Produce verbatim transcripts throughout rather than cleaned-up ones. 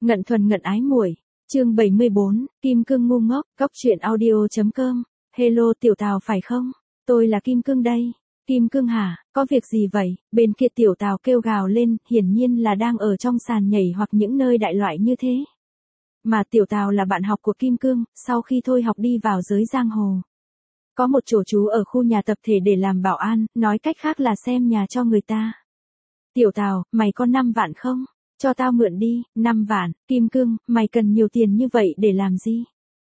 Ngận thuần ngận ái muội, chương bảy mươi bốn, Kim Cương ngu ngốc, cóc truyện audio.com. Hello Tiểu Tào phải không? Tôi là Kim Cương đây. Kim Cương hả, có việc gì vậy? Bên kia Tiểu Tào kêu gào lên, hiển nhiên là đang ở trong sàn nhảy hoặc những nơi đại loại như thế. Mà Tiểu Tào là bạn học của Kim Cương, sau khi thôi học đi vào giới giang hồ. Có một chỗ trú ở khu nhà tập thể để làm bảo an, nói cách khác là xem nhà cho người ta. Tiểu Tào, mày có năm vạn không? Cho tao mượn đi, năm vạn, Kim Cương, mày cần nhiều tiền như vậy để làm gì?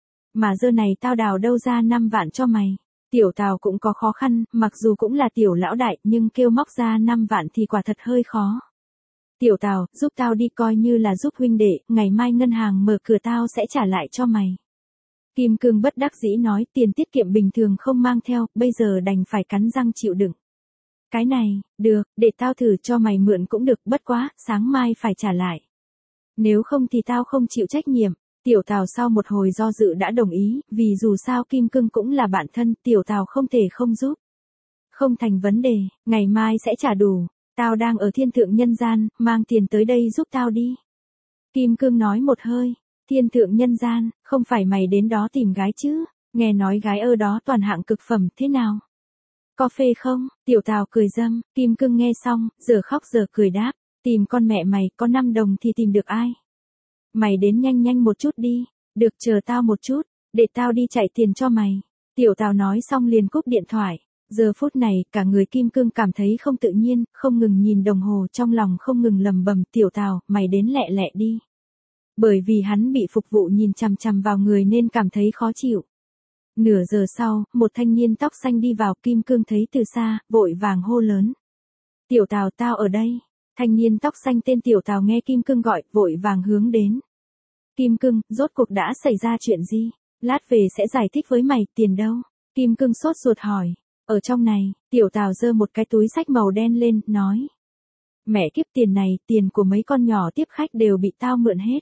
Mà giờ này tao đào đâu ra năm vạn cho mày. Tiểu Tào cũng có khó khăn, mặc dù cũng là tiểu lão đại, nhưng kêu móc ra năm vạn thì quả thật hơi khó. Tiểu Tào, giúp tao đi coi như là giúp huynh đệ, ngày mai ngân hàng mở cửa tao sẽ trả lại cho mày. Kim Cương bất đắc dĩ nói, tiền tiết kiệm bình thường không mang theo, bây giờ đành phải cắn răng chịu đựng. Cái này, được, để tao thử cho mày mượn cũng được, bất quá, sáng mai phải trả lại. Nếu không thì tao không chịu trách nhiệm. Tiểu Tào sau một hồi do dự đã đồng ý, vì dù sao Kim Cương cũng là bạn thân, Tiểu Tào không thể không giúp. Không thành vấn đề, ngày mai sẽ trả đủ, tao đang ở thiên thượng nhân gian, mang tiền tới đây giúp tao đi. Kim Cương nói một hơi, thiên thượng nhân gian, không phải mày đến đó tìm gái chứ, nghe nói gái ở đó toàn hạng cực phẩm, thế nào? Có phê không? Tiểu Tào cười dâm, Kim Cương nghe xong, giờ khóc giờ cười đáp, tìm con mẹ mày, có năm đồng thì tìm được ai? Mày đến nhanh nhanh một chút đi, được chờ tao một chút, để tao đi chạy tiền cho mày. Tiểu Tào nói xong liền cúp điện thoại, giờ phút này cả người Kim Cương cảm thấy không tự nhiên, không ngừng nhìn đồng hồ trong lòng không ngừng lầm bầm, Tiểu Tào, mày đến lẹ lẹ đi. Bởi vì hắn bị phục vụ nhìn chằm chằm vào người nên cảm thấy khó chịu. Nửa giờ sau, một thanh niên tóc xanh đi vào, Kim Cương thấy từ xa, vội vàng hô lớn. Tiểu Tào, tao ở đây. Thanh niên tóc xanh tên Tiểu Tào nghe Kim Cương gọi, vội vàng hướng đến. Kim Cương, rốt cuộc đã xảy ra chuyện gì? Lát về sẽ giải thích với mày, tiền đâu? Kim Cương sốt ruột hỏi. Ở trong này, Tiểu Tào giơ một cái túi xách màu đen lên, nói. Mẹ kiếp, tiền này, tiền của mấy con nhỏ tiếp khách đều bị tao mượn hết.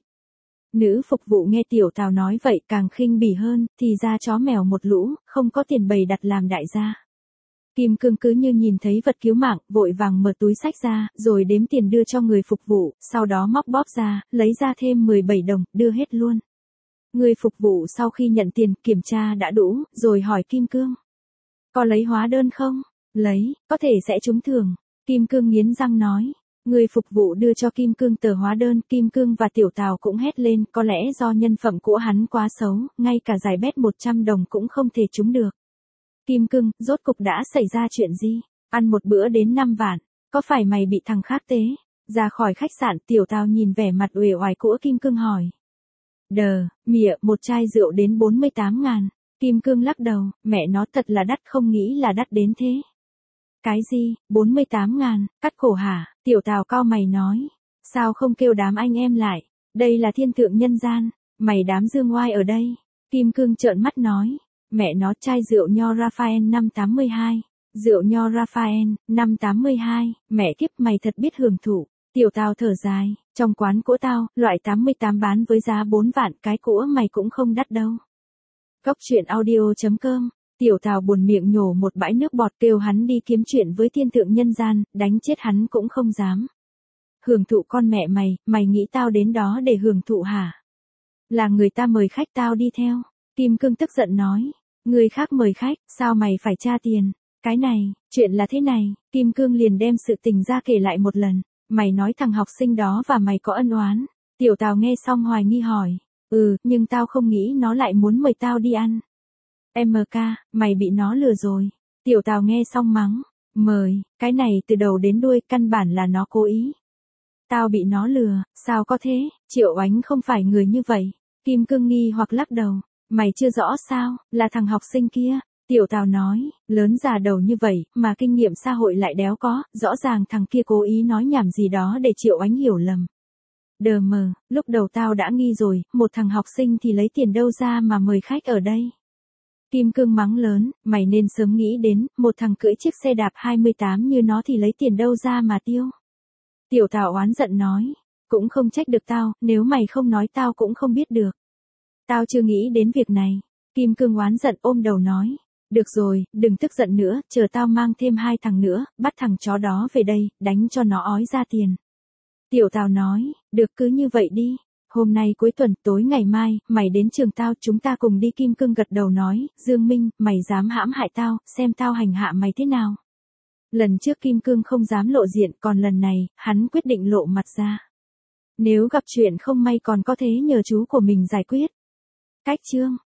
Nữ phục vụ nghe Tiểu Tào nói vậy càng khinh bỉ hơn, thì ra chó mèo một lũ, không có tiền bày đặt làm đại gia. Kim Cương cứ như nhìn thấy vật cứu mạng, vội vàng mở túi xách ra, rồi đếm tiền đưa cho người phục vụ, sau đó móc bóp ra, lấy ra thêm mười bảy đồng, đưa hết luôn. Người phục vụ sau khi nhận tiền, kiểm tra đã đủ, rồi hỏi Kim Cương. Có lấy hóa đơn không? Lấy, có thể sẽ trúng thưởng. Kim Cương nghiến răng nói. Người phục vụ đưa cho Kim Cương tờ hóa đơn, Kim Cương và Tiểu Tào cũng hét lên, có lẽ do nhân phẩm của hắn quá xấu, ngay cả giải bet một trăm đồng cũng không thể trúng được. Kim Cương, rốt cục đã xảy ra chuyện gì? Ăn một bữa đến năm vạn, có phải mày bị thằng khác tế? Ra khỏi khách sạn, Tiểu Tào nhìn vẻ mặt uể oải của Kim Cương hỏi. Đờ, mịa, một chai rượu đến bốn mươi tám ngàn. Kim Cương lắc đầu, mẹ nó thật là đắt, không nghĩ là đắt đến thế. Cái gì, bốn mươi tám ngàn, cắt cổ hả? Tiểu Tào cau mày nói. Sao không kêu đám anh em lại? Đây là thiên thượng nhân gian, mày đám dương ngoai ở đây. Kim Cương trợn mắt nói. Mẹ nó, chai rượu nho Raphael năm tám mươi hai. Rượu nho Raphael, năm tám mươi hai, mẹ kiếp, mày thật biết hưởng thụ. Tiểu Tào thở dài, trong quán của tao, loại tám mươi tám bán với giá bốn vạn, cái của mày cũng không đắt đâu. Cóc truyện audio.com. Tiểu Tào buồn miệng nhổ một bãi nước bọt, kêu hắn đi kiếm chuyện với thiên thượng nhân gian, đánh chết hắn cũng không dám. Hưởng thụ con mẹ mày, mày nghĩ tao đến đó để hưởng thụ hả? Là người ta mời khách tao đi theo. Kim Cương tức giận nói. Người khác mời khách, sao mày phải tra tiền? Cái này, chuyện là thế này, Kim Cương liền đem sự tình ra kể lại một lần. Mày nói thằng học sinh đó và mày có ân oán. Tiểu Tào nghe xong hoài nghi hỏi. Ừ, nhưng tao không nghĩ nó lại muốn mời tao đi ăn. em ca, mày bị nó lừa rồi. Tiểu Tào nghe xong mắng. Mời, cái này từ đầu đến đuôi căn bản là nó cố ý. Tao bị nó lừa, sao có thế? Triệu Oánh không phải người như vậy. Kim Cương nghi hoặc lắc đầu. Mày chưa rõ sao, là thằng học sinh kia. Tiểu Tào nói, lớn già đầu như vậy, mà kinh nghiệm xã hội lại đéo có, rõ ràng thằng kia cố ý nói nhảm gì đó để Triệu Oánh hiểu lầm. Đờ mờ, lúc đầu tao đã nghi rồi, một thằng học sinh thì lấy tiền đâu ra mà mời khách ở đây. Kim Cương mắng lớn, mày nên sớm nghĩ đến, một thằng cưỡi chiếc xe đạp hai mươi tám như nó thì lấy tiền đâu ra mà tiêu. Tiểu Tào oán giận nói, cũng không trách được tao, nếu mày không nói tao cũng không biết được. Tao chưa nghĩ đến việc này. Kim Cương oán giận ôm đầu nói, được rồi, đừng tức giận nữa, chờ tao mang thêm hai thằng nữa, bắt thằng chó đó về đây, đánh cho nó ói ra tiền. Tiểu Tào nói, được cứ như vậy đi. Hôm nay cuối tuần, tối ngày mai, mày đến trường tao, chúng ta cùng đi. Kim Cương gật đầu nói, Dương Minh, mày dám hãm hại tao, xem tao hành hạ mày thế nào. Lần trước Kim Cương không dám lộ diện, còn lần này, hắn quyết định lộ mặt ra. Nếu gặp chuyện không may còn có thể nhờ chú của mình giải quyết. Cách chương